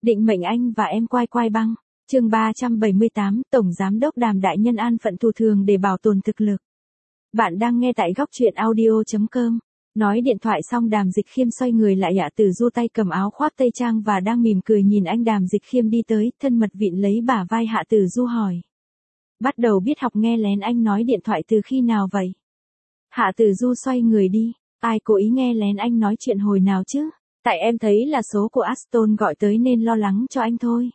Định mệnh anh và em quai quai băng. Chương 378, Tổng Giám đốc Đàm đại nhân an phận thù thường để bảo tồn thực lực. Bạn đang nghe tại góc truyện audio.com. Nói điện thoại xong Đàm Dịch Khiêm xoay người lại, Hạ Tử Du tay cầm áo khoác tây trang và đang mỉm cười nhìn anh. Đàm Dịch Khiêm đi tới, thân mật vịn lấy bả vai Hạ Tử Du hỏi. Bắt đầu biết học nghe lén anh nói điện thoại từ khi nào vậy? Hạ Tử Du xoay người đi. Ai cố ý nghe lén anh nói chuyện hồi nào chứ? Tại em thấy là số của Aston gọi tới nên lo lắng cho anh thôi.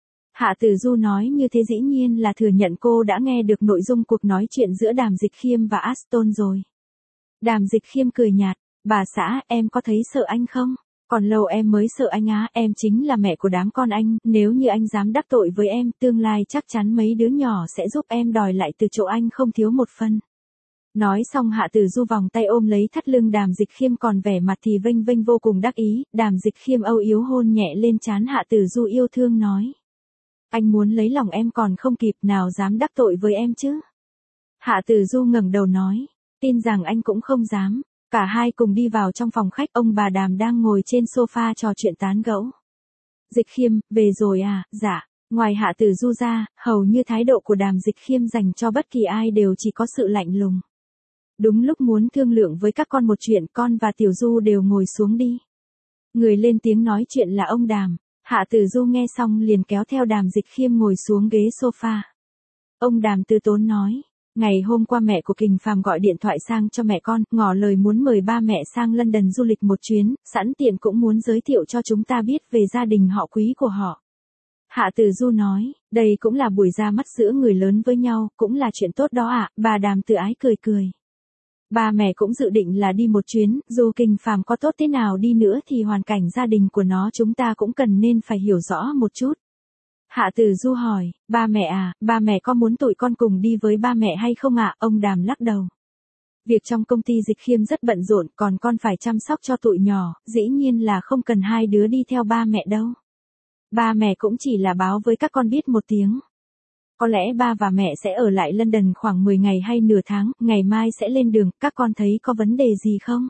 Hạ Tử Du nói như thế dĩ nhiên là thừa nhận cô đã nghe được nội dung cuộc nói chuyện giữa Đàm Dịch Khiêm và Aston rồi. Đàm Dịch Khiêm cười nhạt, bà xã, em có thấy sợ anh không? Còn lâu em mới sợ anh á, em chính là mẹ của đám con anh, nếu như anh dám đắc tội với em, tương lai chắc chắn mấy đứa nhỏ sẽ giúp em đòi lại từ chỗ anh không thiếu một phân. Nói xong Hạ Tử Du vòng tay ôm lấy thắt lưng Đàm Dịch Khiêm, còn vẻ mặt thì vênh vênh vô cùng đắc ý. Đàm Dịch Khiêm âu yếm hôn nhẹ lên trán Hạ Tử Du, yêu thương nói. Anh muốn lấy lòng em còn không kịp, nào dám đắc tội với em chứ? Hạ Tử Du ngẩng đầu nói, tin rằng anh cũng không dám. Cả hai cùng đi vào trong phòng khách, ông bà Đàm đang ngồi trên sofa trò chuyện tán gẫu. Dịch Khiêm, về rồi à? Dạ. Ngoài Hạ Tử Du ra, hầu như thái độ của Đàm Dịch Khiêm dành cho bất kỳ ai đều chỉ có sự lạnh lùng. Đúng lúc muốn thương lượng với các con một chuyện, con và Tiểu Du đều ngồi xuống đi. Người lên tiếng nói chuyện là ông Đàm. Hạ Tử Du nghe xong liền kéo theo Đàm Dịch Khiêm ngồi xuống ghế sofa. Ông Đàm từ tốn nói, ngày hôm qua mẹ của Kình Phàm gọi điện thoại sang cho mẹ con, ngỏ lời muốn mời ba mẹ sang London du lịch một chuyến, sẵn tiện cũng muốn giới thiệu cho chúng ta biết về gia đình họ Quý của họ. Hạ Tử Du nói, đây cũng là buổi ra mắt giữa người lớn với nhau, cũng là chuyện tốt đó ạ. Bà Đàm tự ái cười cười. Ba mẹ cũng dự định là đi một chuyến, dù Kình Phàm có tốt thế nào đi nữa thì hoàn cảnh gia đình của nó chúng ta cũng cần nên phải hiểu rõ một chút. Hạ Tử Du hỏi, ba mẹ à, ba mẹ có muốn tụi con cùng đi với ba mẹ hay không ạ? Ông Đàm lắc đầu. Việc trong công ty Dịch Khiêm rất bận rộn, còn con phải chăm sóc cho tụi nhỏ, dĩ nhiên là không cần hai đứa đi theo ba mẹ đâu. Ba mẹ cũng chỉ là báo với các con biết một tiếng. Có lẽ ba và mẹ sẽ ở lại London khoảng 10 ngày hay nửa tháng, ngày mai sẽ lên đường, các con thấy có vấn đề gì không?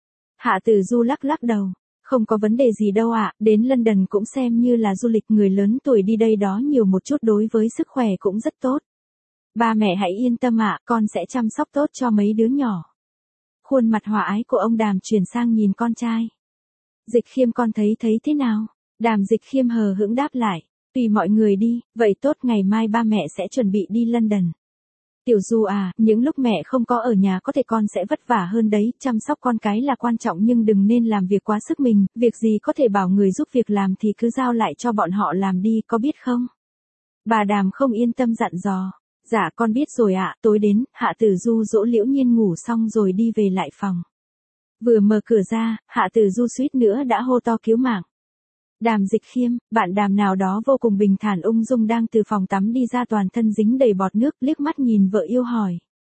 Hạ Tử Du lắc đầu. Không có vấn đề gì đâu ạ, đến London cũng xem như là du lịch, người lớn tuổi đi đây đó nhiều một chút đối với sức khỏe cũng rất tốt. Ba mẹ hãy yên tâm ạ, con sẽ chăm sóc tốt cho mấy đứa nhỏ. Khuôn mặt hòa ái của ông Đàm chuyển sang nhìn con trai. Dịch Khiêm, con thấy thế nào? Đàm Dịch Khiêm hờ hững đáp lại. Tùy mọi người đi, vậy tốt, ngày mai ba mẹ sẽ chuẩn bị đi London. Tiểu Du à, những lúc mẹ không có ở nhà có thể con sẽ vất vả hơn đấy, chăm sóc con cái là quan trọng nhưng đừng nên làm việc quá sức mình, việc gì có thể bảo người giúp việc làm thì cứ giao lại cho bọn họ làm đi, có biết không? Bà Đàm không yên tâm dặn dò. Dạ con biết rồi ạ. Tối đến, Hạ Tử Du dỗ Liễu Nhiên ngủ xong rồi đi về lại phòng. Vừa mở cửa ra, Hạ Tử Du suýt nữa đã hô to cứu mạng. Đàm Dịch Khiêm, bạn Đàm nào đó vô cùng bình thản ung dung đang từ phòng tắm đi ra, toàn thân dính đầy bọt nước, liếc mắt nhìn vợ yêu hỏi.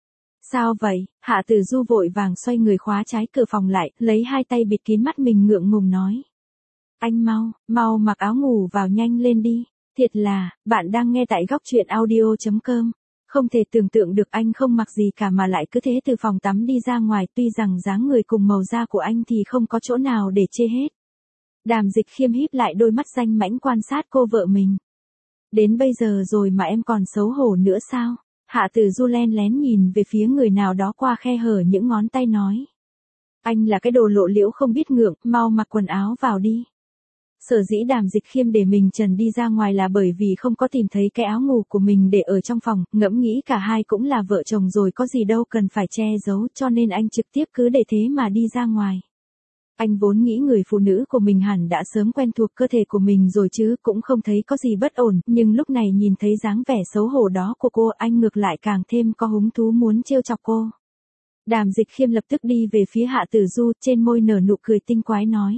Sao vậy? Hạ Tử Du vội vàng xoay người khóa trái cửa phòng lại, lấy hai tay bịt kín mắt mình ngượng ngùng nói. Anh mau mặc áo ngủ vào nhanh lên đi. Thiệt là, bạn đang nghe tại góc truyện audio.com. Không thể tưởng tượng được anh không mặc gì cả mà lại cứ thế từ phòng tắm đi ra ngoài, tuy rằng dáng người cùng màu da của anh thì không có chỗ nào để chê hết. Đàm Dịch Khiêm híp lại đôi mắt danh mãnh quan sát cô vợ mình. Đến bây giờ rồi mà em còn xấu hổ nữa sao? Hạ Tử Du len lén nhìn về phía người nào đó qua khe hở những ngón tay nói. Anh là cái đồ lộ liễu không biết ngượng, mau mặc quần áo vào đi. Sở dĩ Đàm Dịch Khiêm để mình trần đi ra ngoài là bởi vì không có tìm thấy cái áo ngủ của mình để ở trong phòng, ngẫm nghĩ cả hai cũng là vợ chồng rồi có gì đâu cần phải che giấu, cho nên anh trực tiếp cứ để thế mà đi ra ngoài. Anh vốn nghĩ người phụ nữ của mình hẳn đã sớm quen thuộc cơ thể của mình rồi chứ, cũng không thấy có gì bất ổn, nhưng lúc này nhìn thấy dáng vẻ xấu hổ đó của cô, anh ngược lại càng thêm có hứng thú muốn trêu chọc cô. Đàm Dịch Khiêm lập tức đi về phía Hạ Tử Du, trên môi nở nụ cười tinh quái nói.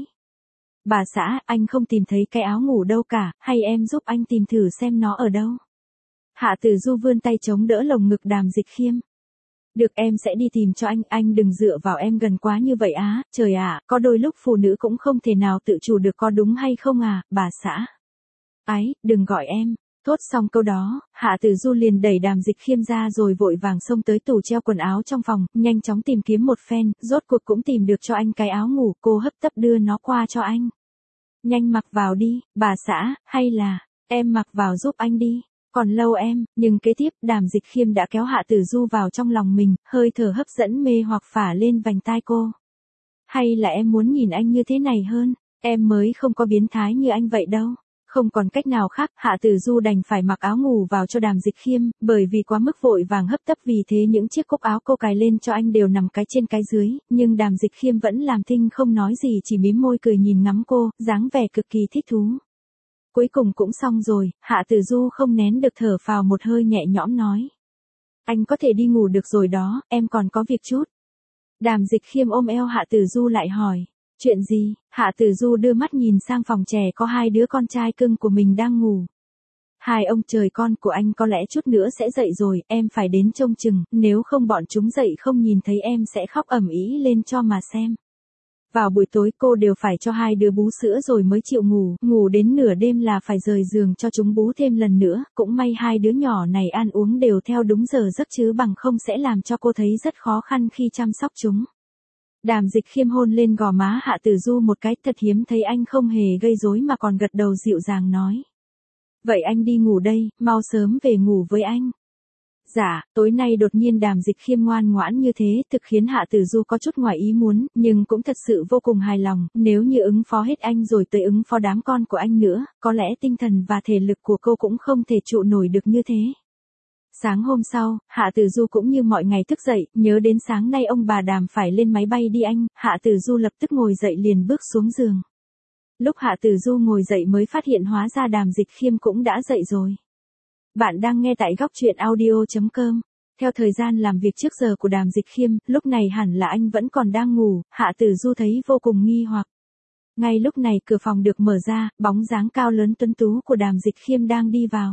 Bà xã, anh không tìm thấy cái áo ngủ đâu cả, hay em giúp anh tìm thử xem nó ở đâu. Hạ Tử Du vươn tay chống đỡ lồng ngực Đàm Dịch Khiêm. Được, em sẽ đi tìm cho anh đừng dựa vào em gần quá như vậy á, trời ạ, có đôi lúc phụ nữ cũng không thể nào tự chủ được, có đúng hay không à, bà xã. Ái, đừng gọi em. Thốt xong câu đó, Hạ Tử Du liền đẩy Đàm Dịch Khiêm ra rồi vội vàng xông tới tủ treo quần áo trong phòng, nhanh chóng tìm kiếm một phen, rốt cuộc cũng tìm được cho anh cái áo ngủ, cô hấp tấp đưa nó qua cho anh. Nhanh mặc vào đi, bà xã, hay là, em mặc vào giúp anh đi. Còn lâu em, nhưng kế tiếp Đàm Dịch Khiêm đã kéo Hạ Tử Du vào trong lòng mình, hơi thở hấp dẫn mê hoặc phả lên vành tai cô. Hay là em muốn nhìn anh như thế này hơn, em mới không có biến thái như anh vậy đâu. Không còn cách nào khác, Hạ Tử Du đành phải mặc áo ngủ vào cho Đàm Dịch Khiêm, bởi vì quá mức vội vàng hấp tấp vì thế những chiếc cúc áo cô cài lên cho anh đều nằm cái trên cái dưới, nhưng Đàm Dịch Khiêm vẫn làm thinh không nói gì chỉ mím môi cười nhìn ngắm cô, dáng vẻ cực kỳ thích thú. Cuối cùng cũng xong rồi, Hạ Tử Du không nén được thở phào một hơi nhẹ nhõm nói. Anh có thể đi ngủ được rồi đó, em còn có việc chút. Đàm Dịch Khiêm ôm eo Hạ Tử Du lại hỏi. Chuyện gì? Hạ Tử Du đưa mắt nhìn sang phòng trẻ có hai đứa con trai cưng của mình đang ngủ. Hai ông trời con của anh có lẽ chút nữa sẽ dậy rồi, em phải đến trông chừng, nếu không bọn chúng dậy không nhìn thấy em sẽ khóc ầm ĩ lên cho mà xem. Vào buổi tối cô đều phải cho hai đứa bú sữa rồi mới chịu ngủ, ngủ đến nửa đêm là phải rời giường cho chúng bú thêm lần nữa, cũng may hai đứa nhỏ này ăn uống đều theo đúng giờ giấc chứ bằng không sẽ làm cho cô thấy rất khó khăn khi chăm sóc chúng. Đàm Dịch Khiêm hôn lên gò má Hạ Tử Du một cái, thật hiếm thấy anh không hề gây rối mà còn gật đầu dịu dàng nói. Vậy anh đi ngủ đây, mau sớm về ngủ với anh. Dạ, tối nay đột nhiên Đàm Dịch Khiêm ngoan ngoãn như thế thực khiến Hạ Tử Du có chút ngoài ý muốn, nhưng cũng thật sự vô cùng hài lòng, nếu như ứng phó hết anh rồi tới ứng phó đám con của anh nữa, có lẽ tinh thần và thể lực của cô cũng không thể trụ nổi được như thế. Sáng hôm sau, Hạ Tử Du cũng như mọi ngày thức dậy, nhớ đến sáng nay ông bà Đàm phải lên máy bay đi Anh, Hạ Tử Du lập tức ngồi dậy liền bước xuống giường. Lúc Hạ Tử Du ngồi dậy mới phát hiện hóa ra Đàm Dịch Khiêm cũng đã dậy rồi. Bạn đang nghe tại góc truyện audio.com. Theo thời gian làm việc trước giờ của Đàm Dịch Khiêm, lúc này hẳn là anh vẫn còn đang ngủ, Hạ Tử Du thấy vô cùng nghi hoặc. Ngay lúc này cửa phòng được mở ra, bóng dáng cao lớn tuấn tú của Đàm Dịch Khiêm đang đi vào.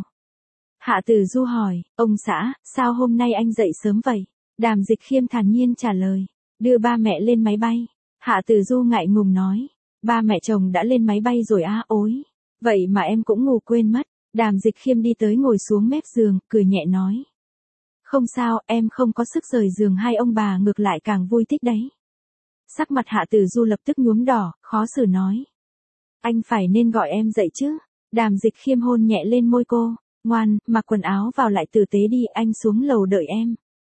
Hạ Tử Du hỏi, ông xã, sao hôm nay anh dậy sớm vậy? Đàm Dịch Khiêm thản nhiên trả lời, đưa ba mẹ lên máy bay. Hạ Tử Du ngại ngùng nói, ba mẹ chồng đã lên máy bay rồi á, ối. Vậy mà em cũng ngủ quên mất. Đàm Dịch Khiêm đi tới ngồi xuống mép giường, cười nhẹ nói. Không sao, em không có sức rời giường hai ông bà ngược lại càng vui thích đấy. Sắc mặt Hạ Tử Du lập tức nhuốm đỏ, khó xử nói. Anh phải nên gọi em dậy chứ. Đàm Dịch Khiêm hôn nhẹ lên môi cô. Ngoan, mặc quần áo vào lại tử tế đi, anh xuống lầu đợi em.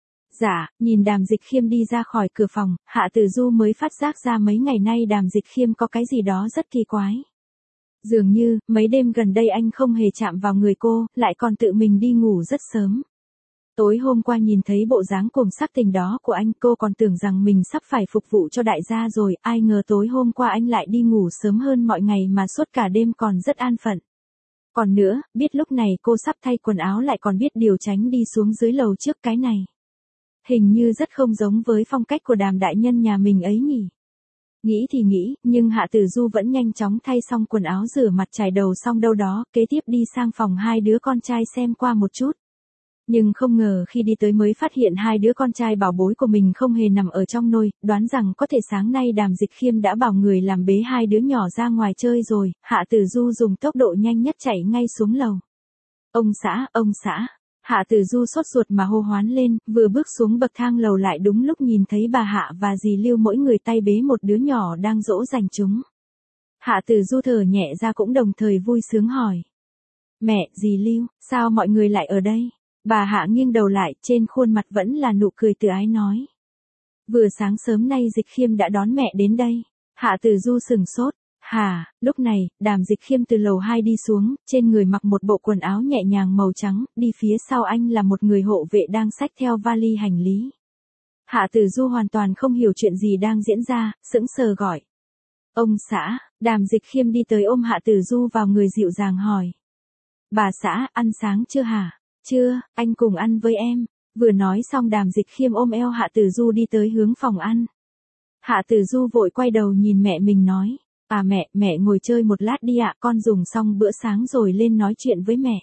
Dạ, nhìn Đàm Dịch Khiêm đi ra khỏi cửa phòng, Hạ Tử Du mới phát giác ra mấy ngày nay Đàm Dịch Khiêm có cái gì đó rất kỳ quái. Dường như, mấy đêm gần đây anh không hề chạm vào người cô, lại còn tự mình đi ngủ rất sớm. Tối hôm qua nhìn thấy bộ dáng cuồng sắc tình đó của anh, cô còn tưởng rằng mình sắp phải phục vụ cho đại gia rồi, ai ngờ tối hôm qua anh lại đi ngủ sớm hơn mọi ngày mà suốt cả đêm còn rất an phận. Còn nữa, biết lúc này cô sắp thay quần áo lại còn biết điều tránh đi xuống dưới lầu trước cái này. Hình như rất không giống với phong cách của Đàm đại nhân nhà mình ấy nhỉ. Nghĩ thì nghĩ, nhưng Hạ Tử Du vẫn nhanh chóng thay xong quần áo rửa mặt chải đầu xong đâu đó, kế tiếp đi sang phòng hai đứa con trai xem qua một chút. Nhưng không ngờ khi đi tới mới phát hiện hai đứa con trai bảo bối của mình không hề nằm ở trong nôi, đoán rằng có thể sáng nay Đàm Dịch Khiêm đã bảo người làm bế hai đứa nhỏ ra ngoài chơi rồi, Hạ Tử Du dùng tốc độ nhanh nhất chạy ngay xuống lầu. Ông xã. Hạ Tử Du sốt ruột mà hô hoán lên, vừa bước xuống bậc thang lầu lại đúng lúc nhìn thấy bà Hạ và dì Lưu mỗi người tay bế một đứa nhỏ đang dỗ dành chúng. Hạ Tử Du thở nhẹ ra cũng đồng thời vui sướng hỏi. Mẹ, dì Lưu, sao mọi người lại ở đây? Bà Hạ nghiêng đầu lại, trên khuôn mặt vẫn là nụ cười từ ái nói. Vừa sáng sớm nay Dịch Khiêm đã đón mẹ đến đây. Hạ Tử Du sửng sốt. Hả, lúc này, Đàm Dịch Khiêm từ lầu 2 đi xuống, trên người mặc một bộ quần áo nhẹ nhàng màu trắng, đi phía sau anh là một người hộ vệ đang xách theo vali hành lý. Hạ Tử Du hoàn toàn không hiểu chuyện gì đang diễn ra, sững sờ gọi. Ông xã, Đàm Dịch Khiêm đi tới ôm Hạ Tử Du vào người dịu dàng hỏi. Bà xã, ăn sáng chưa hả? Chưa, anh cùng ăn với em. Vừa nói xong Đàm Dịch Khiêm ôm eo Hạ Tử Du đi tới hướng phòng ăn. Hạ Tử Du vội quay đầu nhìn mẹ mình nói. À mẹ ngồi chơi một lát đi ạ, con dùng xong bữa sáng rồi lên nói chuyện với mẹ.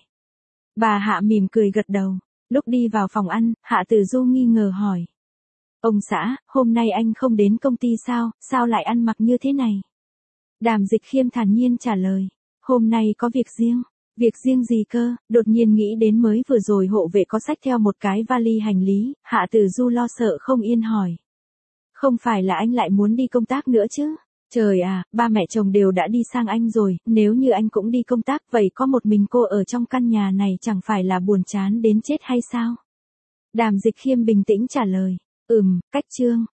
Bà Hạ mỉm cười gật đầu. Lúc đi vào phòng ăn, Hạ Tử Du nghi ngờ hỏi. Ông xã, hôm nay anh không đến công ty sao lại ăn mặc như thế này? Đàm Dịch Khiêm thản nhiên trả lời. Hôm nay có việc riêng. Việc riêng gì cơ? Đột nhiên nghĩ đến mới vừa rồi hộ vệ có xách theo một cái vali hành lý, Hạ Tử Du lo sợ không yên hỏi. Không phải là anh lại muốn đi công tác nữa chứ? Trời à, ba mẹ chồng đều đã đi sang Anh rồi, nếu như anh cũng đi công tác vậy có một mình cô ở trong căn nhà này chẳng phải là buồn chán đến chết hay sao? Đàm Dịch Khiêm bình tĩnh trả lời. Cách Trương.